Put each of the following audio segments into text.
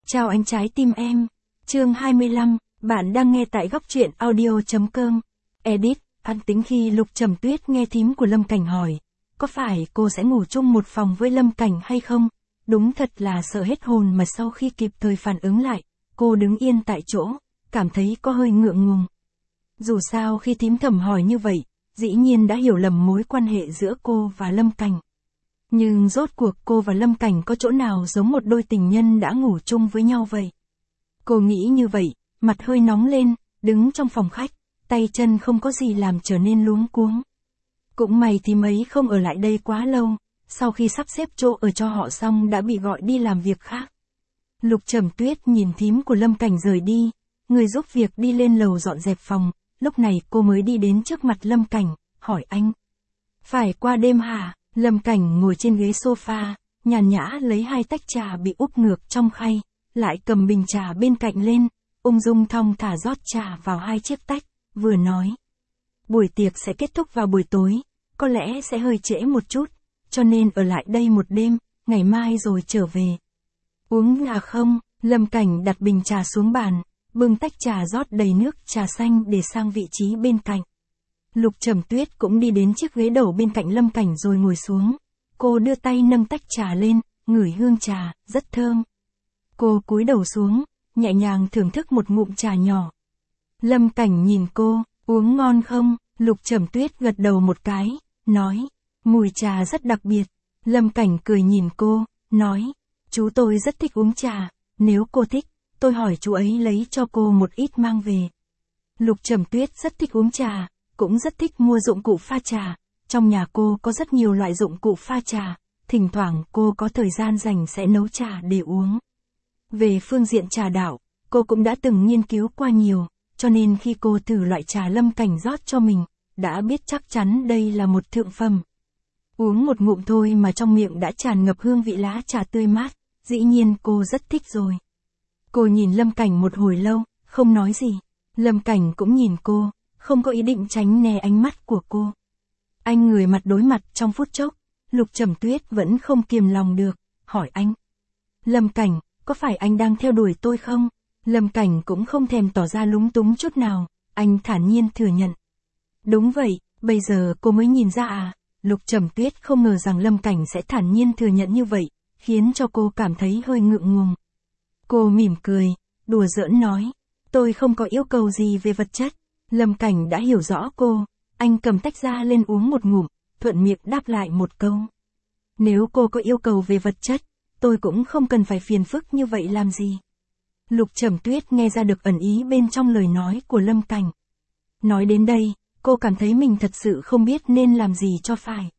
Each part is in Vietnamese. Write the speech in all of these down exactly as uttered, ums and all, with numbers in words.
Chào anh trái tim em. Chương hai mươi lăm, bạn đang nghe tại góc truyện audio.com. Edit, an tính khi Lục Trầm Tuyết nghe thím của Lâm Cảnh hỏi, có phải cô sẽ ngủ chung một phòng với Lâm Cảnh hay không? Đúng thật là sợ hết hồn mà sau khi kịp thời phản ứng lại, cô đứng yên tại chỗ, cảm thấy có hơi ngượng ngùng. Dù sao khi thím thầm hỏi như vậy, dĩ nhiên đã hiểu lầm mối quan hệ giữa cô và Lâm Cảnh. Nhưng rốt cuộc cô và Lâm Cảnh có chỗ nào giống một đôi tình nhân đã ngủ chung với nhau vậy? Cô nghĩ như vậy, mặt hơi nóng lên, đứng trong phòng khách, tay chân không có gì làm trở nên luống cuống. Cũng may thím ấy không ở lại đây quá lâu, sau khi sắp xếp chỗ ở cho họ xong đã bị gọi đi làm việc khác. Lục Trầm Tuyết nhìn thím của Lâm Cảnh rời đi, người giúp việc đi lên lầu dọn dẹp phòng, lúc này cô mới đi đến trước mặt Lâm Cảnh, hỏi anh. Phải qua đêm hả? Lâm Cảnh ngồi trên ghế sofa, nhàn nhã lấy hai tách trà bị úp ngược trong khay, lại cầm bình trà bên cạnh lên, ung dung thong thả rót trà vào hai chiếc tách, vừa nói. Buổi tiệc sẽ kết thúc vào buổi tối, có lẽ sẽ hơi trễ một chút, cho nên ở lại đây một đêm, ngày mai rồi trở về. Uống trà không? Lâm Cảnh đặt bình trà xuống bàn, bưng tách trà rót đầy nước trà xanh để sang vị trí bên cạnh. Lục Trầm Tuyết cũng đi đến chiếc ghế đầu bên cạnh Lâm Cảnh rồi ngồi xuống. Cô đưa tay nâng tách trà lên, ngửi hương trà, rất thơm. Cô cúi đầu xuống, nhẹ nhàng thưởng thức một ngụm trà nhỏ. Lâm Cảnh nhìn cô, uống ngon không? Lục Trầm Tuyết gật đầu một cái, nói, mùi trà rất đặc biệt. Lâm Cảnh cười nhìn cô, nói, chú tôi rất thích uống trà, nếu cô thích, tôi hỏi chú ấy lấy cho cô một ít mang về. Lục Trầm Tuyết rất thích uống trà, cũng rất thích mua dụng cụ pha trà, trong nhà cô có rất nhiều loại dụng cụ pha trà, thỉnh thoảng cô có thời gian rảnh sẽ nấu trà để uống. Về phương diện trà đạo, cô cũng đã từng nghiên cứu qua nhiều, cho nên khi cô thử loại trà Lâm Cảnh rót cho mình, đã biết chắc chắn đây là một thượng phẩm. Uống một ngụm thôi mà trong miệng đã tràn ngập hương vị lá trà tươi mát, dĩ nhiên cô rất thích rồi. Cô nhìn Lâm Cảnh một hồi lâu, không nói gì. Lâm Cảnh cũng nhìn cô, không có ý định tránh né ánh mắt của cô. Anh người mặt đối mặt trong phút chốc, Lục Trầm Tuyết vẫn không kiềm lòng được, hỏi anh. Lâm Cảnh, có phải anh đang theo đuổi tôi không? Lâm Cảnh cũng không thèm tỏ ra lúng túng chút nào, anh thản nhiên thừa nhận. Đúng vậy, bây giờ cô mới nhìn ra à? Lục Trầm Tuyết không ngờ rằng Lâm Cảnh sẽ thản nhiên thừa nhận như vậy, khiến cho cô cảm thấy hơi ngượng ngùng. Cô mỉm cười, đùa giỡn nói, tôi không có yêu cầu gì về vật chất. Lâm Cảnh đã hiểu rõ cô, anh cầm tách ra lên uống một ngụm, thuận miệng đáp lại một câu. Nếu cô có yêu cầu về vật chất, tôi cũng không cần phải phiền phức như vậy làm gì. Lục Trầm Tuyết nghe ra được ẩn ý bên trong lời nói của Lâm Cảnh. Nói đến đây, cô cảm thấy mình thật sự không biết nên làm gì cho phải.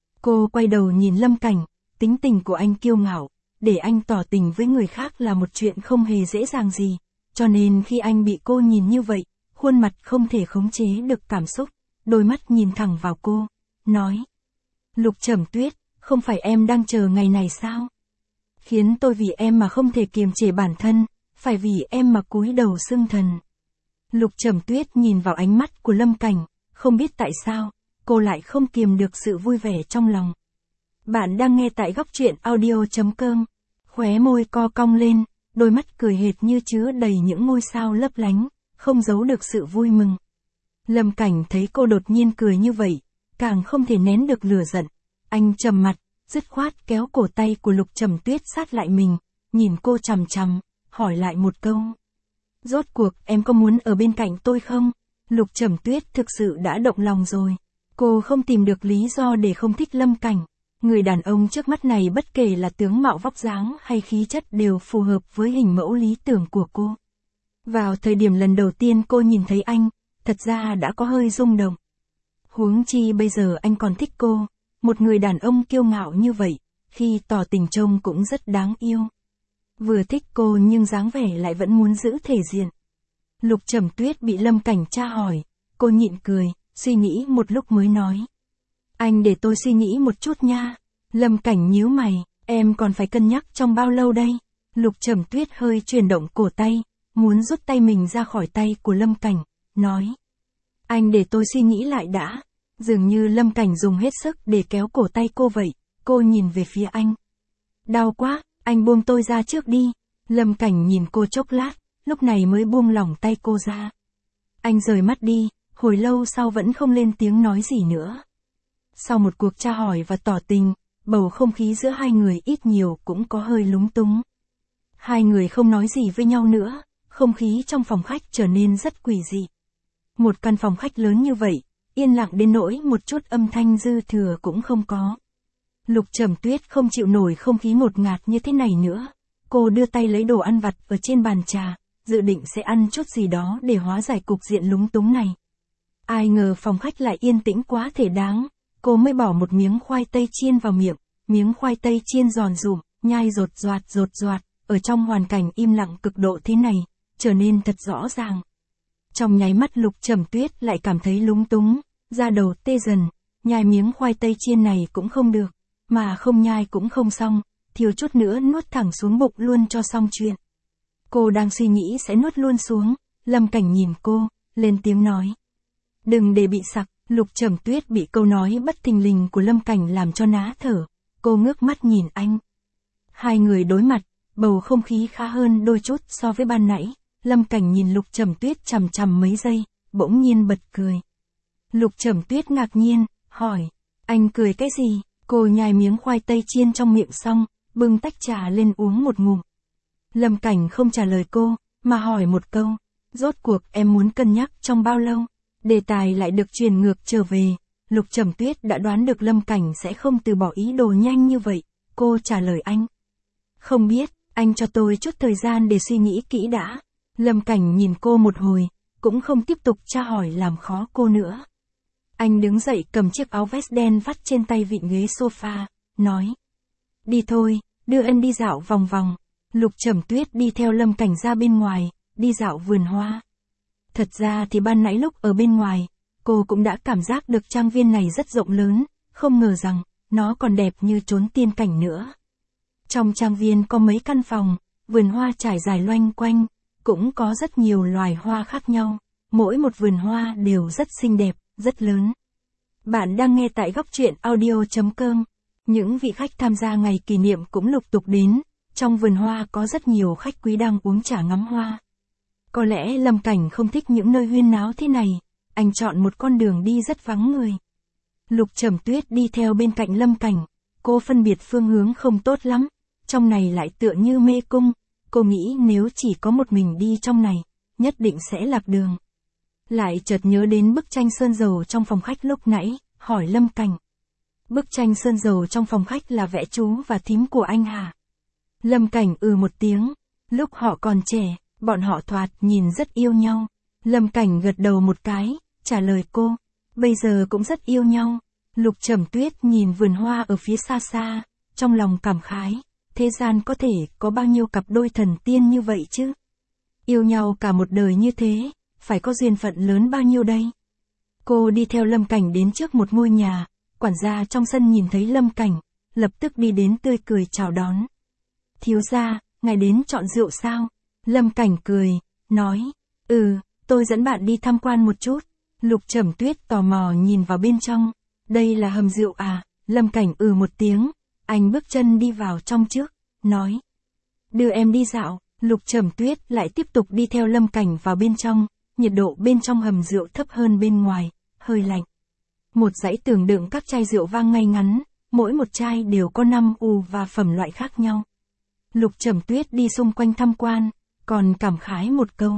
Cô quay đầu nhìn Lâm Cảnh, tính tình của anh kiêu ngạo, để anh tỏ tình với người khác là một chuyện không hề dễ dàng gì, cho nên khi anh bị cô nhìn như vậy, khuôn mặt không thể khống chế được cảm xúc, đôi mắt nhìn thẳng vào cô, nói. Lục Trầm Tuyết, không phải em đang chờ ngày này sao? Khiến tôi vì em mà không thể kiềm chế bản thân, phải vì em mà cúi đầu xưng thần. Lục Trầm Tuyết nhìn vào ánh mắt của Lâm Cảnh, không biết tại sao, cô lại không kiềm được sự vui vẻ trong lòng. Bạn đang nghe tại góc truyện audio.com, khóe môi co cong lên, đôi mắt cười hệt như chứa đầy những ngôi sao lấp lánh, không giấu được sự vui mừng. Lâm Cảnh thấy cô đột nhiên cười như vậy, càng không thể nén được lửa giận. Anh trầm mặt, dứt khoát kéo cổ tay của Lục Trầm Tuyết sát lại mình, nhìn cô chằm chằm, hỏi lại một câu. Rốt cuộc em có muốn ở bên cạnh tôi không? Lục Trầm Tuyết thực sự đã động lòng rồi. Cô không tìm được lý do để không thích Lâm Cảnh. Người đàn ông trước mắt này bất kể là tướng mạo vóc dáng hay khí chất đều phù hợp với hình mẫu lý tưởng của cô. Vào thời điểm lần đầu tiên cô nhìn thấy anh, thật ra đã có hơi rung động. Huống chi bây giờ anh còn thích cô, một người đàn ông kiêu ngạo như vậy, khi tỏ tình trông cũng rất đáng yêu. Vừa thích cô nhưng dáng vẻ lại vẫn muốn giữ thể diện. Lục Trầm Tuyết bị Lâm Cảnh tra hỏi, cô nhịn cười, suy nghĩ một lúc mới nói. Anh để tôi suy nghĩ một chút nha. Lâm Cảnh nhíu mày, em còn phải cân nhắc trong bao lâu đây? Lục Trầm Tuyết hơi chuyển động cổ tay, muốn rút tay mình ra khỏi tay của Lâm Cảnh, nói. Anh để tôi suy nghĩ lại đã. Dường như Lâm Cảnh dùng hết sức để kéo cổ tay cô vậy, cô nhìn về phía anh. Đau quá, anh buông tôi ra trước đi. Lâm Cảnh nhìn cô chốc lát, lúc này mới buông lỏng tay cô ra. Anh rời mắt đi, hồi lâu sau vẫn không lên tiếng nói gì nữa. Sau một cuộc tra hỏi và tỏ tình, bầu không khí giữa hai người ít nhiều cũng có hơi lúng túng. Hai người không nói gì với nhau nữa, không khí trong phòng khách trở nên rất quỷ dị. Một căn phòng khách lớn như vậy, yên lặng đến nỗi một chút âm thanh dư thừa cũng không có. Lục Trầm Tuyết không chịu nổi không khí ngột ngạt như thế này nữa. Cô đưa tay lấy đồ ăn vặt ở trên bàn trà, dự định sẽ ăn chút gì đó để hóa giải cục diện lúng túng này. Ai ngờ phòng khách lại yên tĩnh quá thể đáng, cô mới bỏ một miếng khoai tây chiên vào miệng, miếng khoai tây chiên giòn rụm, nhai rột doạt rột doạt, ở trong hoàn cảnh im lặng cực độ thế này, trở nên thật rõ ràng. Trong nháy mắt Lục Trầm Tuyết lại cảm thấy lúng túng, da đầu tê dần, nhai miếng khoai tây chiên này cũng không được, mà không nhai cũng không xong, thiếu chút nữa nuốt thẳng xuống bụng luôn cho xong chuyện. Cô đang suy nghĩ sẽ nuốt luôn xuống, Lâm Cảnh nhìn cô, lên tiếng nói. Đừng để bị sặc. Lục Trầm Tuyết bị câu nói bất thình lình của Lâm Cảnh làm cho ná thở, cô ngước mắt nhìn anh. Hai người đối mặt, bầu không khí khá hơn đôi chút so với ban nãy. Lâm Cảnh nhìn Lục Trầm Tuyết chằm chằm mấy giây, bỗng nhiên bật cười. Lục Trầm Tuyết ngạc nhiên, hỏi, anh cười cái gì? Cô nhai miếng khoai tây chiên trong miệng xong, bưng tách trà lên uống một ngụm. Lâm Cảnh không trả lời cô, mà hỏi một câu, rốt cuộc em muốn cân nhắc trong bao lâu? Đề tài lại được truyền ngược trở về, Lục Trầm Tuyết đã đoán được Lâm Cảnh sẽ không từ bỏ ý đồ nhanh như vậy, cô trả lời anh. Không biết, anh cho tôi chút thời gian để suy nghĩ kỹ đã. Lâm Cảnh nhìn cô một hồi, cũng không tiếp tục tra hỏi làm khó cô nữa. Anh đứng dậy cầm chiếc áo vest đen vắt trên tay vịn ghế sofa, nói. Đi thôi, đưa anh đi dạo vòng vòng. Lục Trầm Tuyết đi theo Lâm Cảnh ra bên ngoài, đi dạo vườn hoa. Thật ra thì ban nãy lúc ở bên ngoài, cô cũng đã cảm giác được trang viên này rất rộng lớn, không ngờ rằng, nó còn đẹp như chốn tiên cảnh nữa. Trong trang viên có mấy căn phòng, vườn hoa trải dài loanh quanh, cũng có rất nhiều loài hoa khác nhau, mỗi một vườn hoa đều rất xinh đẹp, rất lớn. Bạn đang nghe tại góc truyện audio chấm com. Những vị khách tham gia ngày kỷ niệm cũng lục tục đến, trong vườn hoa có rất nhiều khách quý đang uống trà ngắm hoa. Có lẽ Lâm Cảnh không thích những nơi huyên náo thế này, anh chọn một con đường đi rất vắng người. Lục Trầm Tuyết đi theo bên cạnh Lâm Cảnh, cô phân biệt phương hướng không tốt lắm, trong này lại tựa như mê cung, cô nghĩ nếu chỉ có một mình đi trong này, nhất định sẽ lạc đường. Lại chợt nhớ đến bức tranh sơn dầu trong phòng khách lúc nãy, hỏi Lâm Cảnh. Bức tranh sơn dầu trong phòng khách là vẽ chú và thím của anh hả? Lâm Cảnh ừ một tiếng, lúc họ còn trẻ, bọn họ thoạt nhìn rất yêu nhau. Lâm Cảnh gật đầu một cái, trả lời cô, bây giờ cũng rất yêu nhau. Lục Trầm Tuyết nhìn vườn hoa ở phía xa xa, trong lòng cảm khái, thế gian có thể có bao nhiêu cặp đôi thần tiên như vậy chứ? Yêu nhau cả một đời như thế, phải có duyên phận lớn bao nhiêu đây? Cô đi theo Lâm Cảnh đến trước một ngôi nhà, quản gia trong sân nhìn thấy Lâm Cảnh, lập tức đi đến tươi cười chào đón. Thiếu gia, ngài đến chọn rượu sao? Lâm Cảnh cười, nói, ừ, tôi dẫn bạn đi tham quan một chút. Lục Trầm Tuyết tò mò nhìn vào bên trong, đây là hầm rượu à? Lâm Cảnh ừ một tiếng, anh bước chân đi vào trong trước, nói, đưa em đi dạo. Lục Trầm Tuyết lại tiếp tục đi theo Lâm Cảnh vào bên trong, nhiệt độ bên trong hầm rượu thấp hơn bên ngoài, hơi lạnh. Một dãy tường đựng các chai rượu vang ngay ngắn, mỗi một chai đều có năm u và phẩm loại khác nhau. Lục Trầm Tuyết đi xung quanh tham quan, còn cảm khái một câu.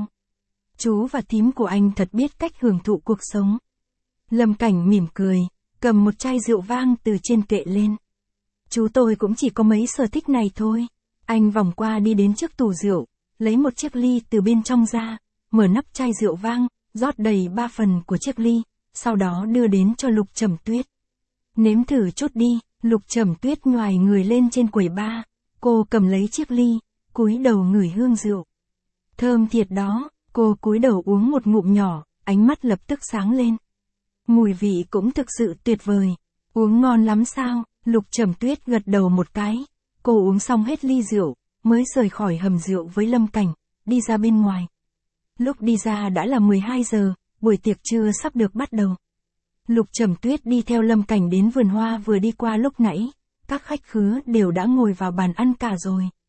Chú và thím của anh thật biết cách hưởng thụ cuộc sống. Lâm Cảnh mỉm cười, cầm một chai rượu vang từ trên kệ lên. Chú tôi cũng chỉ có mấy sở thích này thôi. Anh vòng qua đi đến trước tủ rượu, lấy một chiếc ly từ bên trong ra, mở nắp chai rượu vang, rót đầy ba phần của chiếc ly, sau đó đưa đến cho Lục Trầm Tuyết. Nếm thử chút đi. Lục Trầm Tuyết nhoài người lên trên quầy bar, cô cầm lấy chiếc ly, cúi đầu ngửi hương rượu. Thơm thiệt đó, cô cúi đầu uống một ngụm nhỏ, ánh mắt lập tức sáng lên. Mùi vị cũng thực sự tuyệt vời. Uống ngon lắm sao? Lục Trầm Tuyết gật đầu một cái. Cô uống xong hết ly rượu, mới rời khỏi hầm rượu với Lâm Cảnh, đi ra bên ngoài. Lúc đi ra đã là mười hai giờ, buổi tiệc trưa sắp được bắt đầu. Lục Trầm Tuyết đi theo Lâm Cảnh đến vườn hoa vừa đi qua lúc nãy, các khách khứa đều đã ngồi vào bàn ăn cả rồi.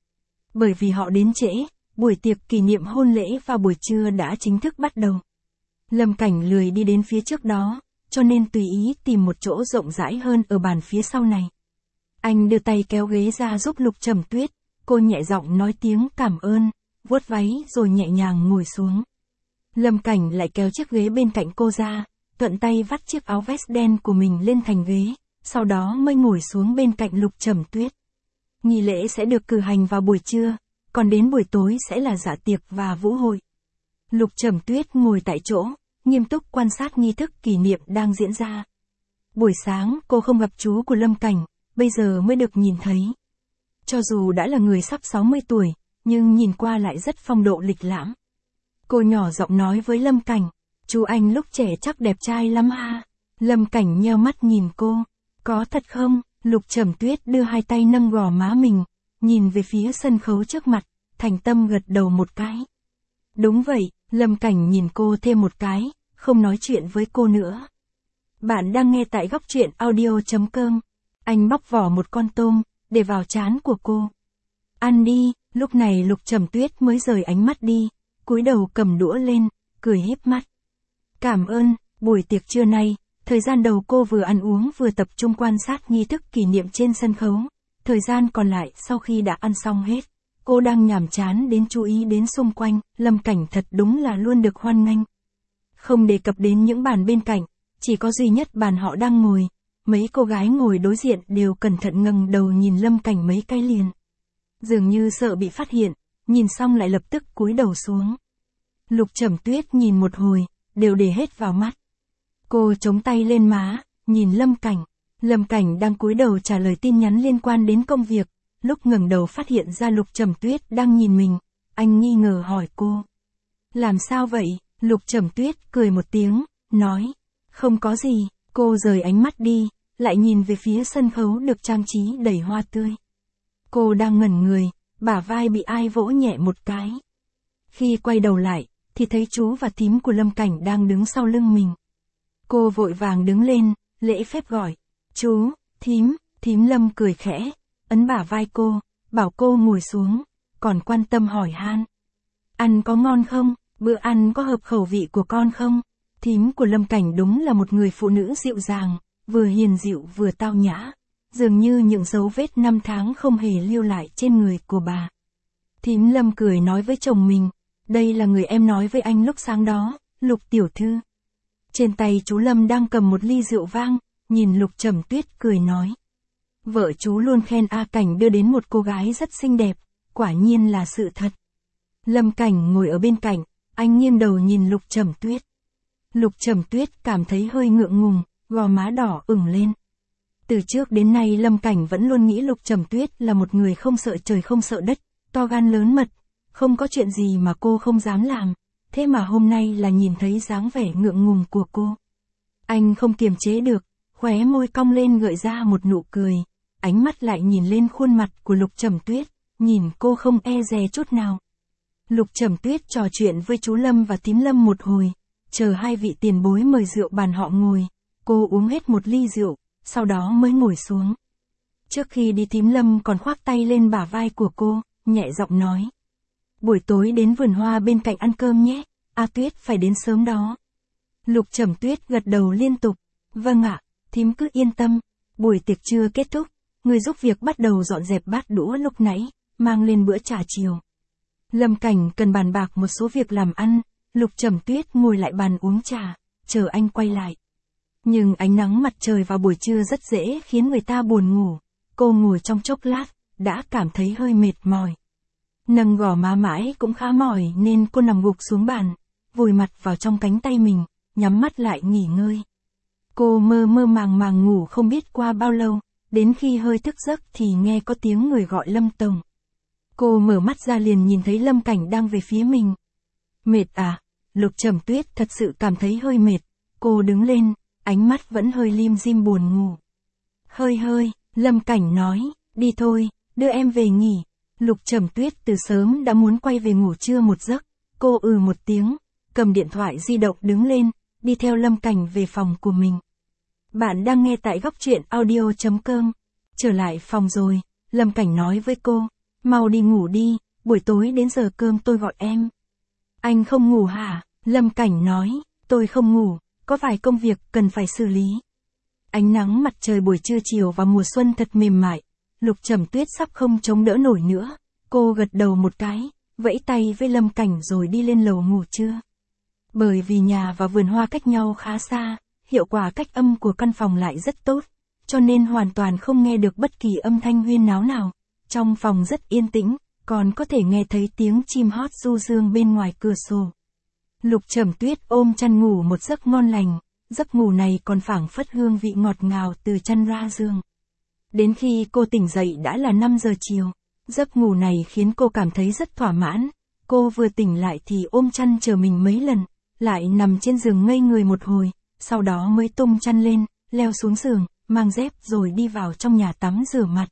Bởi vì họ đến trễ, buổi tiệc kỷ niệm hôn lễ vào buổi trưa đã chính thức bắt đầu. Lâm Cảnh lười đi đến phía trước đó, cho nên tùy ý tìm một chỗ rộng rãi hơn ở bàn phía sau này. Anh đưa tay kéo ghế ra giúp Lục Trầm Tuyết, cô nhẹ giọng nói tiếng cảm ơn, vuốt váy rồi nhẹ nhàng ngồi xuống. Lâm Cảnh lại kéo chiếc ghế bên cạnh cô ra, thuận tay vắt chiếc áo vest đen của mình lên thành ghế, sau đó mới ngồi xuống bên cạnh Lục Trầm Tuyết. Nghi lễ sẽ được cử hành vào buổi trưa, còn đến buổi tối sẽ là dạ tiệc và vũ hội. Lục Trầm Tuyết ngồi tại chỗ, nghiêm túc quan sát nghi thức kỷ niệm đang diễn ra. Buổi sáng cô không gặp chú của Lâm Cảnh, bây giờ mới được nhìn thấy. Cho dù đã là người sắp sáu mươi tuổi, nhưng nhìn qua lại rất phong độ lịch lãm. Cô nhỏ giọng nói với Lâm Cảnh, chú anh lúc trẻ chắc đẹp trai lắm ha. Lâm Cảnh nheo mắt nhìn cô, có thật không? Lục Trầm Tuyết đưa hai tay nâng gò má mình, nhìn về phía sân khấu trước mặt, thành tâm gật đầu một cái. Đúng vậy, Lâm Cảnh nhìn cô thêm một cái, không nói chuyện với cô nữa. Bạn đang nghe tại góc truyện audio chấm com. Anh bóc vỏ một con tôm, để vào trán của cô. Ăn đi, lúc này Lục Trầm Tuyết mới rời ánh mắt đi, cúi đầu cầm đũa lên, cười híp mắt. Cảm ơn, buổi tiệc trưa nay, thời gian đầu cô vừa ăn uống vừa tập trung quan sát nghi thức kỷ niệm trên sân khấu. Thời gian còn lại sau khi đã ăn xong hết, cô đang nhàm chán đến chú ý đến xung quanh, Lâm Cảnh thật đúng là luôn được hoan nghênh. Không đề cập đến những bàn bên cạnh, chỉ có duy nhất bàn họ đang ngồi. Mấy cô gái ngồi đối diện đều cẩn thận ngẩng đầu nhìn Lâm Cảnh mấy cái liền. Dường như sợ bị phát hiện, nhìn xong lại lập tức cúi đầu xuống. Lục Trầm Tuyết nhìn một hồi, đều để hết vào mắt. Cô chống tay lên má, nhìn Lâm Cảnh. Lâm Cảnh đang cúi đầu trả lời tin nhắn liên quan đến công việc, lúc ngẩng đầu phát hiện ra Lục Trầm Tuyết đang nhìn mình, anh nghi ngờ hỏi cô. Làm sao vậy? Lục Trầm Tuyết cười một tiếng, nói, không có gì. Cô rời ánh mắt đi, lại nhìn về phía sân khấu được trang trí đầy hoa tươi. Cô đang ngẩn người, bả vai bị ai vỗ nhẹ một cái. Khi quay đầu lại, thì thấy chú và thím của Lâm Cảnh đang đứng sau lưng mình. Cô vội vàng đứng lên, lễ phép gọi, chú, thím, thím Lâm cười khẽ, ấn bả vai cô, bảo cô ngồi xuống, còn quan tâm hỏi han. Ăn có ngon không? Bữa ăn có hợp khẩu vị của con không? Thím của Lâm Cảnh đúng là một người phụ nữ dịu dàng, vừa hiền dịu vừa tao nhã, dường như những dấu vết năm tháng không hề lưu lại trên người của bà. Thím Lâm cười nói với chồng mình, đây là người em nói với anh lúc sáng đó, Lục tiểu thư. Trên tay chú Lâm đang cầm một ly rượu vang, nhìn Lục Trầm Tuyết cười nói. Vợ chú luôn khen A Cảnh đưa đến một cô gái rất xinh đẹp, quả nhiên là sự thật. Lâm Cảnh ngồi ở bên cạnh, anh nghiêng đầu nhìn Lục Trầm Tuyết. Lục Trầm Tuyết cảm thấy hơi ngượng ngùng, gò má đỏ ửng lên. Từ trước đến nay Lâm Cảnh vẫn luôn nghĩ Lục Trầm Tuyết là một người không sợ trời không sợ đất, to gan lớn mật, không có chuyện gì mà cô không dám làm, thế mà hôm nay là nhìn thấy dáng vẻ ngượng ngùng của cô. Anh không kiềm chế được, khóe môi cong lên gợi ra một nụ cười, ánh mắt lại nhìn lên khuôn mặt của Lục Trầm Tuyết, nhìn cô không e dè chút nào. Lục Trầm Tuyết trò chuyện với chú Lâm và thím Lâm một hồi, chờ hai vị tiền bối mời rượu bàn họ ngồi, cô uống hết một ly rượu, sau đó mới ngồi xuống. Trước khi đi thím Lâm còn khoác tay lên bả vai của cô, nhẹ giọng nói. Buổi tối đến vườn hoa bên cạnh ăn cơm nhé, A Tuyết phải đến sớm đó. Lục Trầm Tuyết gật đầu liên tục, vâng ạ, thím cứ yên tâm. Buổi tiệc trưa kết thúc, người giúp việc bắt đầu dọn dẹp bát đũa lúc nãy, mang lên bữa trà chiều. Lâm Cảnh cần bàn bạc một số việc làm ăn, Lục Trầm Tuyết ngồi lại bàn uống trà, chờ anh quay lại. Nhưng ánh nắng mặt trời vào buổi trưa rất dễ khiến người ta buồn ngủ, cô ngồi trong chốc lát, đã cảm thấy hơi mệt mỏi. Nâng gò má mãi cũng khá mỏi nên cô nằm gục xuống bàn, vùi mặt vào trong cánh tay mình, nhắm mắt lại nghỉ ngơi. Cô mơ mơ màng màng ngủ không biết qua bao lâu, đến khi hơi thức giấc thì nghe có tiếng người gọi Lâm Tổng. Cô mở mắt ra liền nhìn thấy Lâm Cảnh đang về phía mình. Mệt à? Lục Trầm Tuyết thật sự cảm thấy hơi mệt, cô đứng lên, ánh mắt vẫn hơi lim dim buồn ngủ. Hơi hơi, Lâm Cảnh nói, đi thôi, đưa em về nghỉ. Lục Trầm Tuyết từ sớm đã muốn quay về ngủ trưa một giấc, cô ừ một tiếng, cầm điện thoại di động đứng lên, đi theo Lâm Cảnh về phòng của mình. Bạn đang nghe tại góc truyện audio chấm com. Trở lại phòng rồi, Lâm Cảnh nói với cô, Mau đi ngủ đi, buổi tối đến giờ cơm tôi gọi em. Anh không ngủ hả? Lâm Cảnh nói, tôi không ngủ, có vài công việc cần phải xử lý. Ánh nắng mặt trời buổi trưa chiều và mùa xuân thật mềm mại, Lục Trầm Tuyết sắp không chống đỡ nổi nữa, cô gật đầu một cái, vẫy tay với Lâm Cảnh rồi đi lên lầu ngủ trưa. Bởi vì nhà và vườn hoa cách nhau khá xa, hiệu quả cách âm của căn phòng lại rất tốt, cho nên hoàn toàn không nghe được bất kỳ âm thanh huyên náo nào. Trong phòng rất yên tĩnh, còn có thể nghe thấy tiếng chim hót du dương bên ngoài cửa sổ. Lục Trầm Tuyết ôm chăn ngủ một giấc ngon lành, giấc ngủ này còn phảng phất hương vị ngọt ngào từ chăn ra giường. Đến khi cô tỉnh dậy đã là năm giờ chiều, giấc ngủ này khiến cô cảm thấy rất thỏa mãn. Cô vừa tỉnh lại thì ôm chăn chờ mình mấy lần, lại nằm trên giường ngây người một hồi, sau đó mới tung chăn lên, leo xuống giường, mang dép rồi đi vào trong nhà tắm rửa mặt.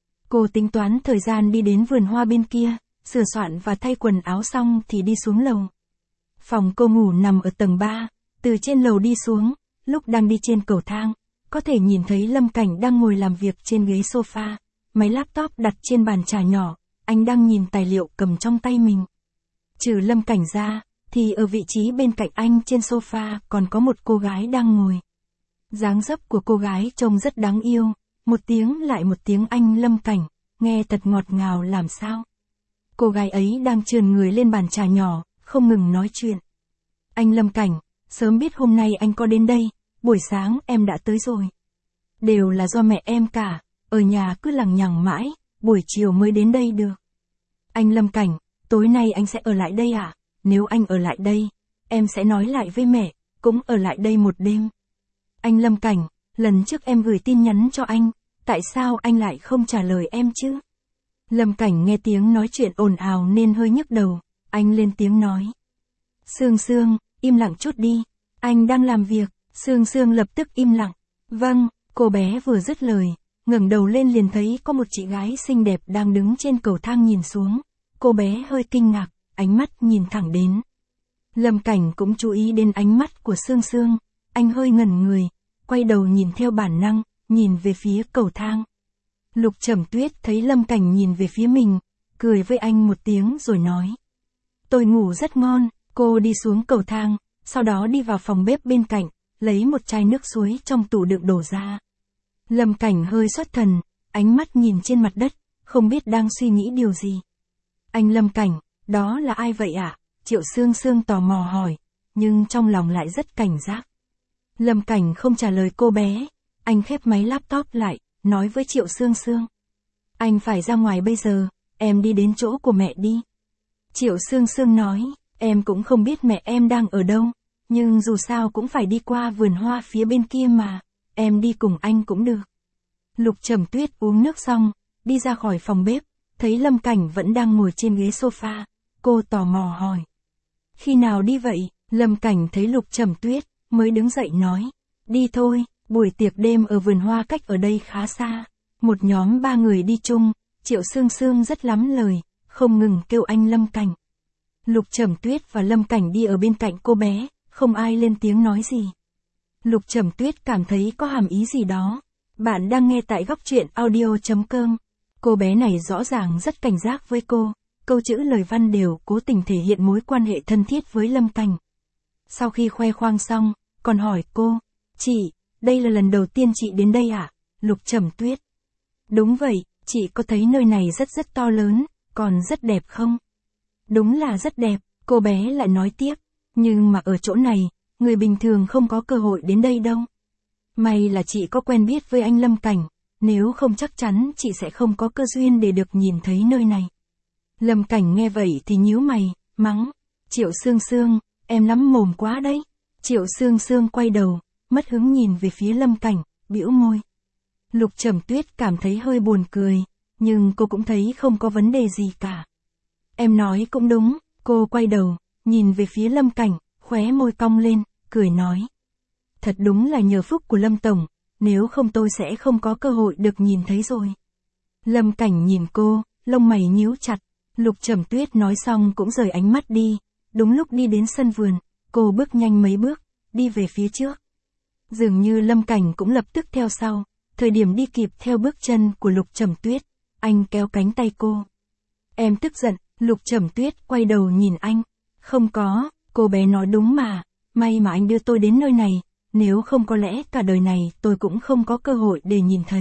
Cô tính toán thời gian đi đến vườn hoa bên kia, sửa soạn và thay quần áo xong thì đi xuống lầu. Phòng cô ngủ nằm ở tầng ba, từ trên lầu đi xuống, lúc đang đi trên cầu thang, có thể nhìn thấy Lâm Cảnh đang ngồi làm việc trên ghế sofa, máy laptop đặt trên bàn trà nhỏ, anh đang nhìn tài liệu cầm trong tay mình. Trừ Lâm Cảnh ra, thì ở vị trí bên cạnh anh trên sofa còn có một cô gái đang ngồi. Dáng dấp của cô gái trông rất đáng yêu, một tiếng lại một tiếng anh Lâm Cảnh, nghe thật ngọt ngào làm sao. Cô gái ấy đang trườn người lên bàn trà nhỏ, không ngừng nói chuyện. Anh Lâm Cảnh, sớm biết hôm nay anh có đến đây, buổi sáng em đã tới rồi. Đều là do mẹ em cả, ở nhà cứ lằng nhằng mãi, buổi chiều mới đến đây được. Anh Lâm Cảnh, tối nay anh sẽ ở lại đây à? Nếu anh ở lại đây, em sẽ nói lại với mẹ, cũng ở lại đây một đêm. Anh Lâm Cảnh, lần trước em gửi tin nhắn cho anh, tại sao anh lại không trả lời em chứ? Lâm Cảnh nghe tiếng nói chuyện ồn ào nên hơi nhức đầu, anh lên tiếng nói. Sương Sương, im lặng chút đi, anh đang làm việc. Sương Sương lập tức im lặng. Vâng, cô bé vừa dứt lời, ngẩng đầu lên liền thấy có một chị gái xinh đẹp đang đứng trên cầu thang nhìn xuống. Cô bé hơi kinh ngạc, ánh mắt nhìn thẳng đến. Lâm Cảnh cũng chú ý đến ánh mắt của Sương Sương, anh hơi ngẩn người, quay đầu nhìn theo bản năng, nhìn về phía cầu thang. Lục Trầm Tuyết thấy Lâm Cảnh nhìn về phía mình, cười với anh một tiếng rồi nói. Tôi ngủ rất ngon. Cô đi xuống cầu thang, sau đó đi vào phòng bếp bên cạnh, lấy một chai nước suối trong tủ đựng đổ ra. Lâm Cảnh hơi xuất thần, ánh mắt nhìn trên mặt đất, không biết đang suy nghĩ điều gì. Anh Lâm Cảnh, đó là ai vậy ạ? À? Triệu Sương Sương tò mò hỏi, nhưng trong lòng lại rất cảnh giác. Lâm Cảnh không trả lời cô bé, anh khép máy laptop lại, nói với Triệu Sương Sương. Anh phải ra ngoài bây giờ, em đi đến chỗ của mẹ đi. Triệu Sương Sương nói. Em cũng không biết mẹ em đang ở đâu, nhưng dù sao cũng phải đi qua vườn hoa phía bên kia mà, em đi cùng anh cũng được. Lục Trầm Tuyết uống nước xong, đi ra khỏi phòng bếp, thấy Lâm Cảnh vẫn đang ngồi trên ghế sofa, cô tò mò hỏi. Khi nào đi vậy? Lâm Cảnh thấy Lục Trầm Tuyết, mới đứng dậy nói. Đi thôi, buổi tiệc đêm ở vườn hoa cách ở đây khá xa. Một nhóm ba người đi chung, Triệu Sương Sương rất lắm lời, không ngừng kêu anh Lâm Cảnh. Lục Trầm Tuyết và Lâm Cảnh đi ở bên cạnh cô bé, không ai lên tiếng nói gì. Lục Trầm Tuyết cảm thấy có hàm ý gì đó. Bạn đang nghe tại góc truyện audio chấm com. Cô bé này rõ ràng rất cảnh giác với cô, câu chữ lời văn đều cố tình thể hiện mối quan hệ thân thiết với Lâm Cảnh. Sau khi khoe khoang xong, còn hỏi cô, chị, đây là lần đầu tiên chị đến đây à? Lục Trầm Tuyết. Đúng vậy, chị có thấy nơi này rất rất to lớn, còn rất đẹp không? Đúng là rất đẹp, cô bé lại nói tiếp, nhưng mà ở chỗ này, người bình thường không có cơ hội đến đây đâu. May là chị có quen biết với anh Lâm Cảnh, nếu không chắc chắn chị sẽ không có cơ duyên để được nhìn thấy nơi này. Lâm Cảnh nghe vậy thì nhíu mày, mắng, Triệu Sương Sương, em lắm mồm quá đấy. Triệu Sương Sương quay đầu, mất hứng nhìn về phía Lâm Cảnh, bĩu môi. Lục Trầm Tuyết cảm thấy hơi buồn cười, nhưng cô cũng thấy không có vấn đề gì cả. Em nói cũng đúng, cô quay đầu, nhìn về phía Lâm Cảnh, khóe môi cong lên, cười nói. Thật đúng là nhờ phúc của Lâm Tổng, nếu không tôi sẽ không có cơ hội được nhìn thấy rồi. Lâm Cảnh nhìn cô, lông mày nhíu chặt, Lục Trầm Tuyết nói xong cũng rời ánh mắt đi, đúng lúc đi đến sân vườn, cô bước nhanh mấy bước, đi về phía trước. Dường như Lâm Cảnh cũng lập tức theo sau, thời điểm đi kịp theo bước chân của Lục Trầm Tuyết, anh kéo cánh tay cô. Em tức giận, Lục Trầm Tuyết quay đầu nhìn anh. Không có, cô bé nói đúng mà, may mà anh đưa tôi đến nơi này, nếu không có lẽ cả đời này tôi cũng không có cơ hội để nhìn thấy.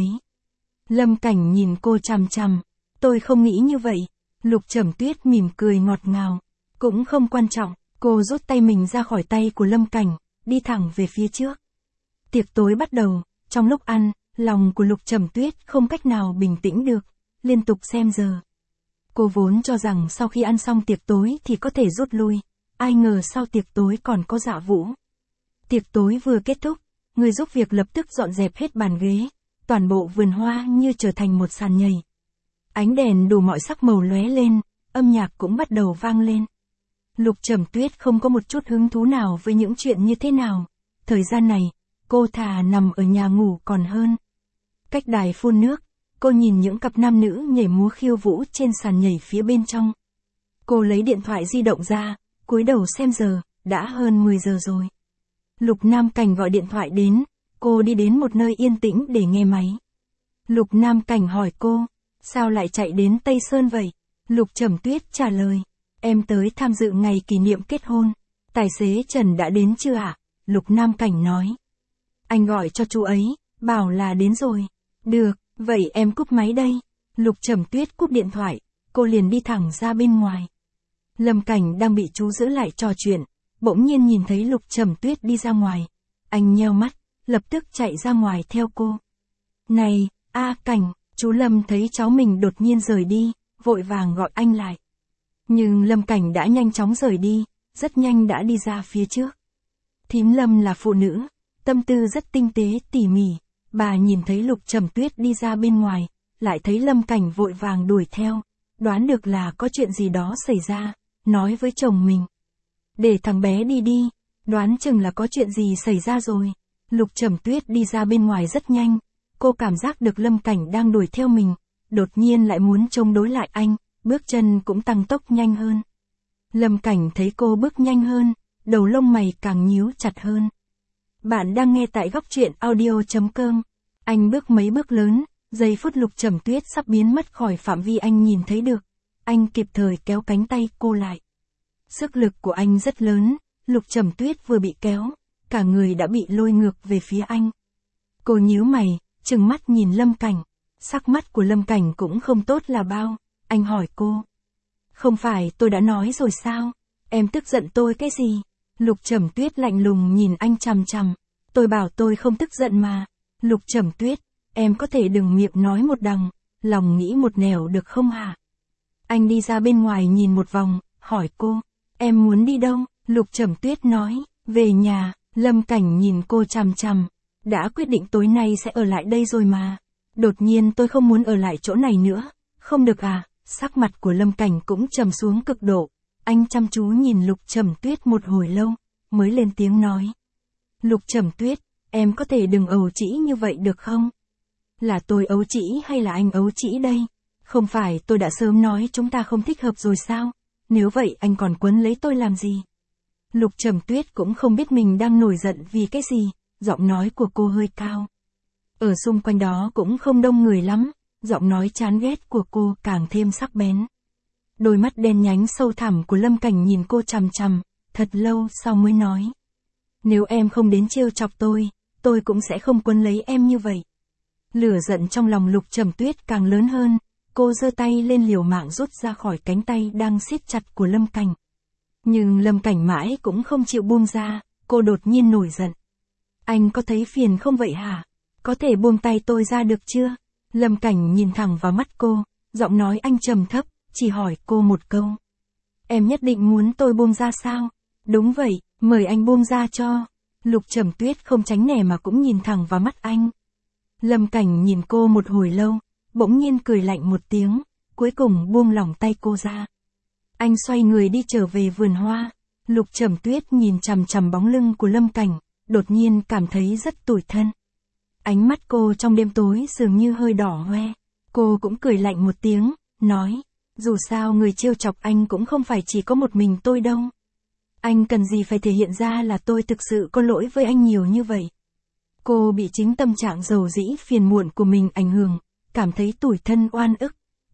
Lâm Cảnh nhìn cô chằm chằm, tôi không nghĩ như vậy. Lục Trầm Tuyết mỉm cười ngọt ngào, cũng không quan trọng, cô rút tay mình ra khỏi tay của Lâm Cảnh, đi thẳng về phía trước. Tiệc tối bắt đầu, trong lúc ăn, lòng của Lục Trầm Tuyết không cách nào bình tĩnh được, liên tục xem giờ. Cô vốn cho rằng sau khi ăn xong tiệc tối thì có thể rút lui, ai ngờ sau tiệc tối còn có dạ vũ. Tiệc tối vừa kết thúc, người giúp việc lập tức dọn dẹp hết bàn ghế, toàn bộ vườn hoa như trở thành một sàn nhảy. Ánh đèn đủ mọi sắc màu lóe lên, âm nhạc cũng bắt đầu vang lên. Lục Trầm Tuyết không có một chút hứng thú nào với những chuyện như thế nào. Thời gian này, cô thà nằm ở nhà ngủ còn hơn. Cách đài phun nước, cô nhìn những cặp nam nữ nhảy múa khiêu vũ trên sàn nhảy phía bên trong. Cô lấy điện thoại di động ra, cúi đầu xem giờ, đã hơn mười giờ rồi. Lục Nam Cảnh gọi điện thoại đến, cô đi đến một nơi yên tĩnh để nghe máy. Lục Nam Cảnh hỏi cô, sao lại chạy đến Tây Sơn vậy? Lục Trầm Tuyết trả lời, em tới tham dự ngày kỷ niệm kết hôn. Tài xế Trần đã đến chưa ạ? Lục Nam Cảnh nói. Anh gọi cho chú ấy, bảo là đến rồi. Được, vậy em cúp máy đây. Lục Trầm Tuyết cúp điện thoại, cô liền đi thẳng ra bên ngoài. Lâm Cảnh đang bị chú giữ lại trò chuyện, bỗng nhiên nhìn thấy Lục Trầm Tuyết đi ra ngoài. Anh nheo mắt, lập tức chạy ra ngoài theo cô. Này, A Cảnh, chú Lâm thấy cháu mình đột nhiên rời đi, vội vàng gọi anh lại. Nhưng Lâm Cảnh đã nhanh chóng rời đi, rất nhanh đã đi ra phía trước. Thím Lâm là phụ nữ, tâm tư rất tinh tế tỉ mỉ, bà nhìn thấy Lục Trầm Tuyết đi ra bên ngoài, lại thấy Lâm Cảnh vội vàng đuổi theo, đoán được là có chuyện gì đó xảy ra, nói với chồng mình. Để thằng bé đi đi, đoán chừng là có chuyện gì xảy ra rồi. Lục Trầm Tuyết đi ra bên ngoài rất nhanh, cô cảm giác được Lâm Cảnh đang đuổi theo mình, đột nhiên lại muốn chống đối lại anh, bước chân cũng tăng tốc nhanh hơn. Lâm Cảnh thấy cô bước nhanh hơn, đầu lông mày càng nhíu chặt hơn. Bạn đang nghe tại góc truyện audio chấm com. Anh bước mấy bước lớn, giây phút Lục Trầm Tuyết sắp biến mất khỏi phạm vi anh nhìn thấy được. Anh kịp thời kéo cánh tay cô lại. Sức lực của anh rất lớn, Lục Trầm Tuyết vừa bị kéo, cả người đã bị lôi ngược về phía anh. Cô nhíu mày, trừng mắt nhìn Lâm Cảnh. Sắc mắt của Lâm Cảnh cũng không tốt là bao. Anh hỏi cô. Không phải tôi đã nói rồi sao? Em tức giận tôi cái gì? Lục Trầm Tuyết lạnh lùng nhìn anh chằm chằm. Tôi bảo tôi không tức giận mà. Lục Trầm Tuyết, em có thể đừng miệng nói một đằng, lòng nghĩ một nẻo được không hả? Anh đi ra bên ngoài nhìn một vòng, hỏi cô. Em muốn đi đâu? Lục Trầm Tuyết nói, về nhà. Lâm Cảnh nhìn cô chằm chằm. Đã quyết định tối nay sẽ ở lại đây rồi mà. Đột nhiên tôi không muốn ở lại chỗ này nữa. Không được à? Sắc mặt của Lâm Cảnh cũng trầm xuống cực độ. Anh chăm chú nhìn Lục Trầm Tuyết một hồi lâu, mới lên tiếng nói. Lục Trầm Tuyết, em có thể đừng ấu trĩ như vậy được không? Là tôi ấu trĩ hay là anh ấu trĩ đây? Không phải tôi đã sớm nói chúng ta không thích hợp rồi sao? Nếu vậy anh còn quấn lấy tôi làm gì? Lục Trầm Tuyết cũng không biết mình đang nổi giận vì cái gì, giọng nói của cô hơi cao. Ở xung quanh đó cũng không đông người lắm, giọng nói chán ghét của cô càng thêm sắc bén. Đôi mắt đen nhánh sâu thẳm của Lâm Cảnh nhìn cô chằm chằm, thật lâu sau mới nói. Nếu em không đến trêu chọc tôi, tôi cũng sẽ không quấn lấy em như vậy. Lửa giận trong lòng Lục Trầm Tuyết càng lớn hơn, cô giơ tay lên liều mạng rút ra khỏi cánh tay đang siết chặt của Lâm Cảnh. Nhưng Lâm Cảnh mãi cũng không chịu buông ra, cô đột nhiên nổi giận. Anh có thấy phiền không vậy hả? Có thể buông tay tôi ra được chưa? Lâm Cảnh nhìn thẳng vào mắt cô, giọng nói anh trầm thấp, chỉ hỏi cô một câu. Em nhất định muốn tôi buông ra sao? Đúng vậy, mời anh buông ra cho. Lục Trầm Tuyết không tránh nẻ mà cũng nhìn thẳng vào mắt anh. Lâm Cảnh nhìn cô một hồi lâu, bỗng nhiên cười lạnh một tiếng, cuối cùng buông lỏng tay cô ra. Anh xoay người đi trở về vườn hoa. Lục Trầm Tuyết nhìn chằm chằm bóng lưng của Lâm Cảnh, đột nhiên cảm thấy rất tủi thân. Ánh mắt cô trong đêm tối dường như hơi đỏ hoe. Cô cũng cười lạnh một tiếng, nói, dù sao người trêu chọc anh cũng không phải chỉ có một mình tôi đâu. Anh cần gì phải thể hiện ra là tôi thực sự có lỗi với anh nhiều như vậy. Cô bị chính tâm trạng dầu dĩ phiền muộn của mình ảnh hưởng, cảm thấy tủi thân oan ức.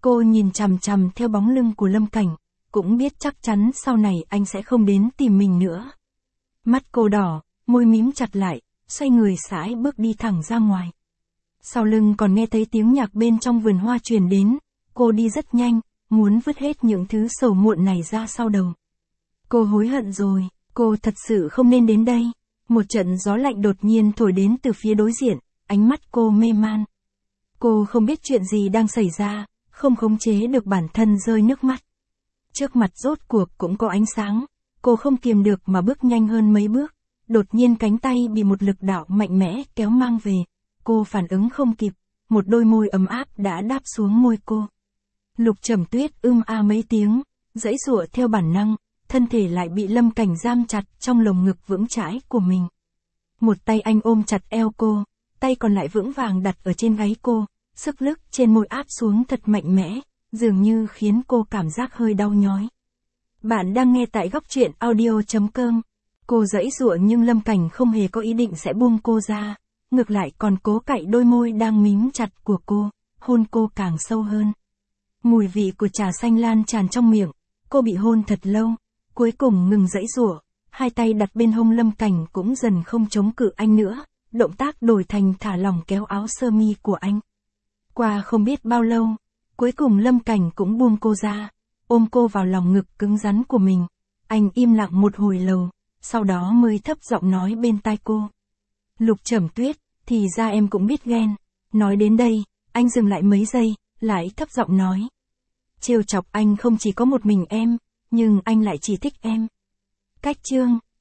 Cô nhìn chằm chằm theo bóng lưng của Lâm Cảnh, cũng biết chắc chắn sau này anh sẽ không đến tìm mình nữa. Mắt cô đỏ, môi mím chặt lại, xoay người sải bước đi thẳng ra ngoài. Sau lưng còn nghe thấy tiếng nhạc bên trong vườn hoa truyền đến, cô đi rất nhanh, muốn vứt hết những thứ sầu muộn này ra sau đầu. Cô hối hận rồi, cô thật sự không nên đến đây. Một trận gió lạnh đột nhiên thổi đến từ phía đối diện, ánh mắt cô mê man. Cô không biết chuyện gì đang xảy ra, không khống chế được bản thân rơi nước mắt. Trước mặt rốt cuộc cũng có ánh sáng, cô không kiềm được mà bước nhanh hơn mấy bước. Đột nhiên cánh tay bị một lực đạo mạnh mẽ kéo mang về. Cô phản ứng không kịp, một đôi môi ấm áp đã đáp xuống môi cô. Lục Trầm Tuyết ưm a mấy tiếng, giãy giụa theo bản năng, thân thể lại bị Lâm Cảnh giam chặt trong lồng ngực vững chãi của mình. Một tay anh ôm chặt eo cô, tay còn lại vững vàng đặt ở trên gáy cô, sức lực trên môi áp xuống thật mạnh mẽ, dường như khiến cô cảm giác hơi đau nhói. Bạn đang nghe tại góc truyện audio chấm com. Cô giãy giụa nhưng Lâm Cảnh không hề có ý định sẽ buông cô ra, ngược lại còn cố cạy đôi môi đang mím chặt của cô, hôn cô càng sâu hơn. Mùi vị của trà xanh lan tràn trong miệng, cô bị hôn thật lâu, cuối cùng ngừng giãy giụa, hai tay đặt bên hông Lâm Cảnh cũng dần không chống cự anh nữa, động tác đổi thành thả lỏng kéo áo sơ mi của anh. Qua không biết bao lâu, cuối cùng Lâm Cảnh cũng buông cô ra, ôm cô vào lòng ngực cứng rắn của mình. Anh im lặng một hồi lâu, sau đó mới thấp giọng nói bên tai cô. Lục Trầm Tuyết, thì ra em cũng biết ghen. Nói đến đây, anh dừng lại mấy giây, lại thấp giọng nói. Trêu chọc anh không chỉ có một mình em, nhưng anh lại chỉ thích em. Cách chương,